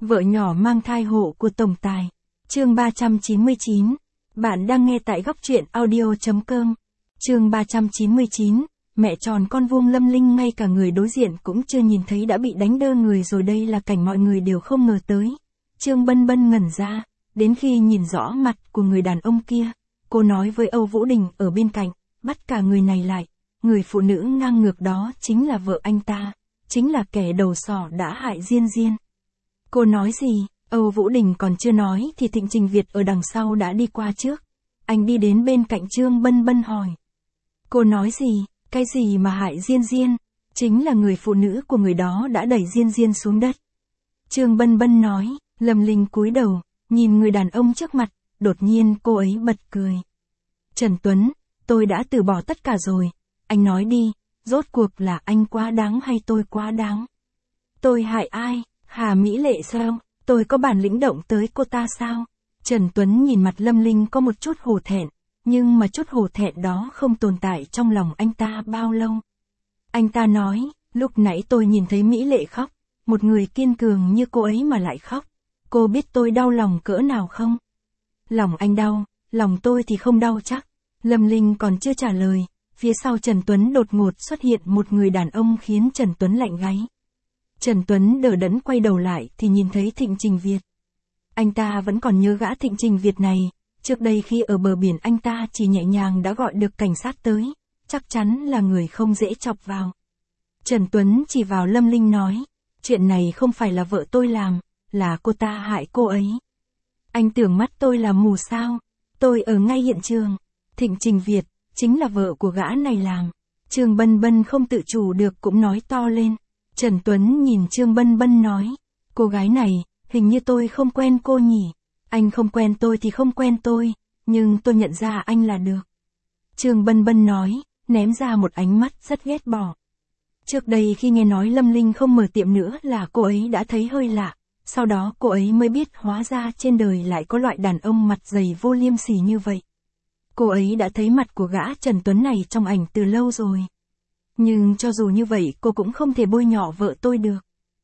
Vợ nhỏ mang thai hộ của tổng tài. Chương 399. Bạn đang nghe tại góc truyện audio.com. Chương 399. Mẹ tròn con vuông Lâm Linh ngay cả người đối diện cũng chưa nhìn thấy đã bị đánh đơ người rồi, đây là cảnh mọi người đều không ngờ tới. Trương Bân Bân ngẩn ra, đến khi nhìn rõ mặt của người đàn ông kia, cô nói với Âu Vũ Đình ở bên cạnh, bắt cả người này lại, người phụ nữ ngang ngược đó chính là vợ anh ta, chính là kẻ đầu sỏ đã hại Diên Diên. Cô nói gì? Âu Vũ Đình còn chưa nói thì Thịnh Trình Việt ở đằng sau đã đi qua trước. Anh đi đến bên cạnh Trương Bân Bân hỏi. Cô nói gì? Cái gì mà hại Diên Diên? Chính là người phụ nữ của người đó đã đẩy Diên Diên xuống đất. Trương Bân Bân nói. Lâm Linh cúi đầu, nhìn người đàn ông trước mặt, đột nhiên cô ấy bật cười. Trần Tuấn, tôi đã từ bỏ tất cả rồi. Anh nói đi, rốt cuộc là anh quá đáng hay tôi quá đáng? Tôi hại ai? Hà Mỹ Lệ sao? Tôi có bản lĩnh động tới cô ta sao? Trần Tuấn nhìn mặt Lâm Linh có một chút hổ thẹn, nhưng mà chút hổ thẹn đó không tồn tại trong lòng anh ta bao lâu. Anh ta nói, lúc nãy tôi nhìn thấy Mỹ Lệ khóc, một người kiên cường như cô ấy mà lại khóc. Cô biết tôi đau lòng cỡ nào không? Lòng anh đau, lòng tôi thì không đau chắc. Lâm Linh còn chưa trả lời, phía sau Trần Tuấn đột ngột xuất hiện một người đàn ông khiến Trần Tuấn lạnh gáy. Trần Tuấn đờ đẫn quay đầu lại thì nhìn thấy Thịnh Trình Việt. Anh ta vẫn còn nhớ gã Thịnh Trình Việt này, trước đây khi ở bờ biển anh ta chỉ nhẹ nhàng đã gọi được cảnh sát tới, chắc chắn là người không dễ chọc vào. Trần Tuấn chỉ vào Lâm Linh nói, chuyện này không phải là vợ tôi làm, là cô ta hại cô ấy. Anh tưởng mắt tôi là mù sao? Tôi ở ngay hiện trường. Thịnh Trình Việt, chính là vợ của gã này làm. Trương Bân Bân không tự chủ được cũng nói to lên. Trần Tuấn nhìn Trương Bân Bân nói, cô gái này, hình như tôi không quen cô nhỉ. Anh không quen tôi thì không quen tôi, nhưng tôi nhận ra anh là được. Trương Bân Bân nói, ném ra một ánh mắt rất ghét bỏ. Trước đây khi nghe nói Lâm Linh không mở tiệm nữa là cô ấy đã thấy hơi lạ. Sau đó cô ấy mới biết hóa ra trên đời lại có loại đàn ông mặt dày vô liêm sỉ như vậy. Cô ấy đã thấy mặt của gã Trần Tuấn này trong ảnh từ lâu rồi. Nhưng cho dù như vậy cô cũng không thể bôi nhọ vợ tôi được.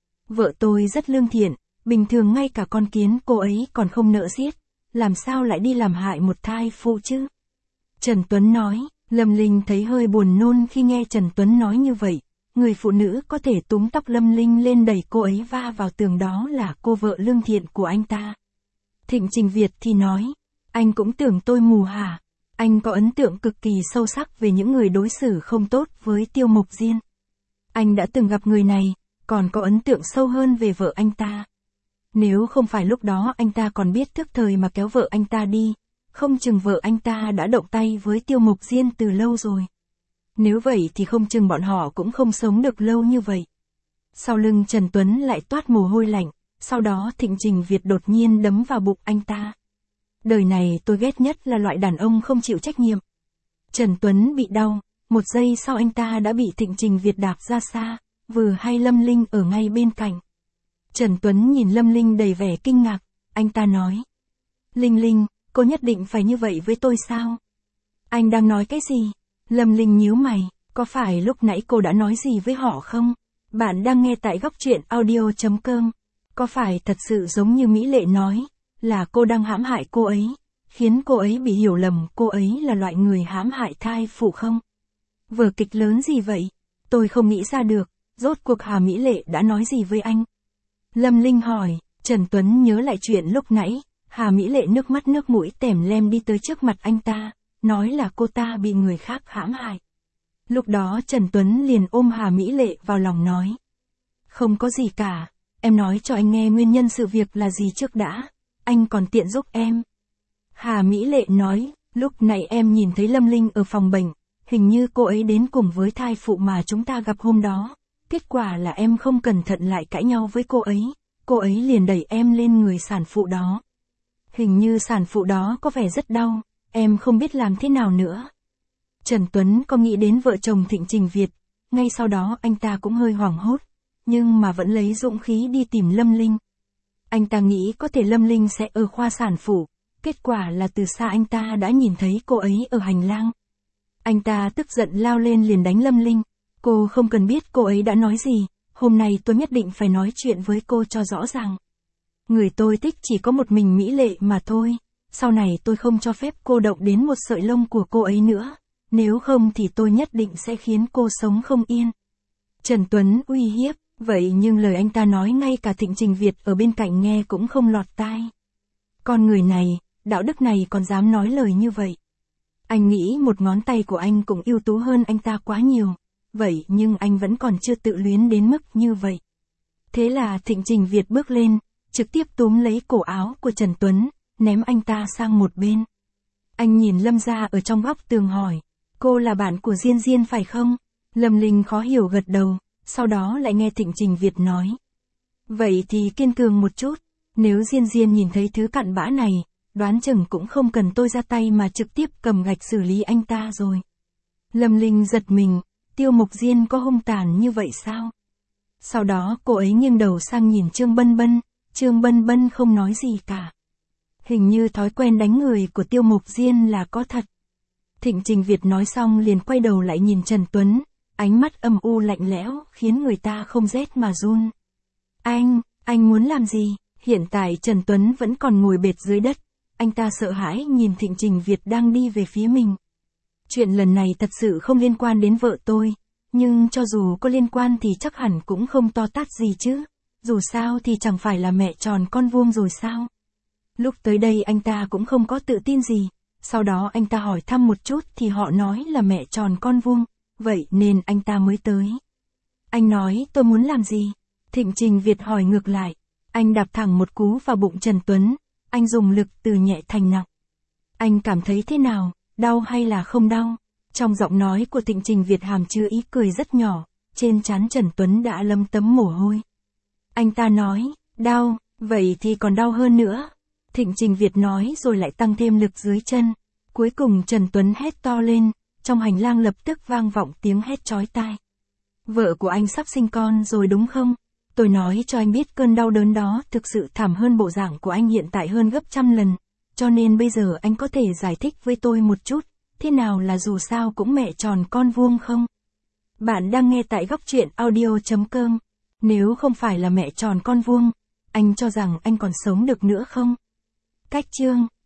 Vợ tôi rất lương thiện, bình thường ngay cả con kiến cô ấy còn không nỡ giết, làm sao lại đi làm hại một thai phụ chứ? Trần Tuấn nói, Lâm Linh thấy hơi buồn nôn khi nghe Trần Tuấn nói như vậy. Người phụ nữ có thể túm tóc Lâm Linh lên đẩy cô ấy va vào tường đó là cô vợ lương thiện của anh ta. Thịnh Trình Việt thì nói, anh cũng tưởng tôi mù hả? Anh có ấn tượng cực kỳ sâu sắc về những người đối xử không tốt với Tiêu Mộc Diên. Anh đã từng gặp người này, còn có ấn tượng sâu hơn về vợ anh ta. Nếu không phải lúc đó anh ta còn biết thức thời mà kéo vợ anh ta đi, không chừng vợ anh ta đã động tay với Tiêu Mộc Diên từ lâu rồi. Nếu vậy thì không chừng bọn họ cũng không sống được lâu như vậy. Sau lưng Trần Tuấn lại toát mồ hôi lạnh, sau đó Thịnh Trình Việt đột nhiên đấm vào bụng anh ta. Đời này tôi ghét nhất là loại đàn ông không chịu trách nhiệm. Trần Tuấn bị đau, một giây sau anh ta đã bị Thịnh Trình Việt đạp ra xa, vừa hay Lâm Linh ở ngay bên cạnh. Trần Tuấn nhìn Lâm Linh đầy vẻ kinh ngạc, anh ta nói. Linh Linh, cô nhất định phải như vậy với tôi sao? Anh đang nói cái gì? Lâm Linh nhíu mày, có phải lúc nãy cô đã nói gì với họ không? Bạn đang nghe tại góc truyện audio.com. Có phải thật sự giống như Mỹ Lệ nói, là cô đang hãm hại cô ấy, khiến cô ấy bị hiểu lầm cô ấy là loại người hãm hại thai phụ không? Vở kịch lớn gì vậy? Tôi không nghĩ ra được, rốt cuộc Hà Mỹ Lệ đã nói gì với anh? Lâm Linh hỏi, Trần Tuấn nhớ lại chuyện lúc nãy, Hà Mỹ Lệ nước mắt nước mũi tèm lem đi tới trước mặt anh ta. Nói là cô ta bị người khác hãm hại. Lúc đó Trần Tuấn liền ôm Hà Mỹ Lệ vào lòng nói. Không có gì cả, em nói cho anh nghe nguyên nhân sự việc là gì trước đã, anh còn tiện giúp em. Hà Mỹ Lệ nói, lúc nãy em nhìn thấy Lâm Linh ở phòng bệnh, hình như cô ấy đến cùng với thai phụ mà chúng ta gặp hôm đó. Kết quả là em không cẩn thận lại cãi nhau với cô ấy liền đẩy em lên người sản phụ đó. Hình như sản phụ đó có vẻ rất đau. Em không biết làm thế nào nữa. Trần Tuấn có nghĩ đến vợ chồng Thịnh Trình Việt, ngay sau đó anh ta cũng hơi hoảng hốt, nhưng mà vẫn lấy dũng khí đi tìm Lâm Linh. Anh ta nghĩ có thể Lâm Linh sẽ ở khoa sản phụ, kết quả là từ xa anh ta đã nhìn thấy cô ấy ở hành lang. Anh ta tức giận lao lên liền đánh Lâm Linh, cô không cần biết cô ấy đã nói gì, hôm nay tôi nhất định phải nói chuyện với cô cho rõ ràng. Người tôi thích chỉ có một mình Mỹ Lệ mà thôi. Sau này tôi không cho phép cô động đến một sợi lông của cô ấy nữa. Nếu không thì tôi nhất định sẽ khiến cô sống không yên. Trần Tuấn uy hiếp, vậy nhưng lời anh ta nói ngay cả Thịnh Trình Việt ở bên cạnh nghe cũng không lọt tai. Con người này, đạo đức này còn dám nói lời như vậy. Anh nghĩ một ngón tay của anh cũng ưu tú hơn anh ta quá nhiều. Vậy nhưng anh vẫn còn chưa tự luyến đến mức như vậy. Thế là Thịnh Trình Việt bước lên, trực tiếp túm lấy cổ áo của Trần Tuấn, ném anh ta sang một bên. Anh nhìn Lâm Gia ở trong góc tường hỏi, cô là bạn của Diên Diên phải không? Lâm Linh khó hiểu gật đầu, sau đó lại nghe Thịnh Trình Việt nói. Vậy thì kiên cường một chút, nếu Diên Diên nhìn thấy thứ cặn bã này, đoán chừng cũng không cần tôi ra tay mà trực tiếp cầm gạch xử lý anh ta rồi. Lâm Linh giật mình, Tiêu Mộc Diên có hung tàn như vậy sao? Sau đó cô ấy nghiêng đầu sang nhìn Trương Bân Bân, Trương Bân Bân không nói gì cả. Hình như thói quen đánh người của Tiêu Mộc Diên là có thật. Thịnh Trình Việt nói xong liền quay đầu lại nhìn Trần Tuấn, ánh mắt âm u lạnh lẽo khiến người ta không rét mà run. Anh muốn làm gì? Hiện tại Trần Tuấn vẫn còn ngồi bệt dưới đất, anh ta sợ hãi nhìn Thịnh Trình Việt đang đi về phía mình. Chuyện lần này thật sự không liên quan đến vợ tôi, nhưng cho dù có liên quan thì chắc hẳn cũng không to tát gì chứ, dù sao thì chẳng phải là mẹ tròn con vuông rồi sao. Lúc tới đây anh ta cũng không có tự tin gì, sau đó anh ta hỏi thăm một chút thì họ nói là mẹ tròn con vuông, vậy nên anh ta mới tới. Anh nói tôi muốn làm gì? Thịnh Trình Việt hỏi ngược lại. Anh đạp thẳng một cú vào bụng Trần Tuấn, anh dùng lực từ nhẹ thành nặng. Anh cảm thấy thế nào, đau hay là không đau? Trong giọng nói của Thịnh Trình Việt hàm chứa ý cười rất nhỏ, trên trán Trần Tuấn đã lấm tấm mồ hôi. Anh ta nói, đau, vậy thì còn đau hơn nữa. Thịnh Trình Việt nói rồi lại tăng thêm lực dưới chân. Cuối cùng Trần Tuấn hét to lên, trong hành lang lập tức vang vọng tiếng hét chói tai. Vợ của anh sắp sinh con rồi đúng không? Tôi nói cho anh biết cơn đau đớn đó thực sự thảm hơn bộ dạng của anh hiện tại hơn gấp trăm lần. Cho nên bây giờ anh có thể giải thích với tôi một chút, thế nào là dù sao cũng mẹ tròn con vuông không? Bạn đang nghe tại góc truyện audio.com. Nếu không phải là mẹ tròn con vuông, anh cho rằng anh còn sống được nữa không? Cách chương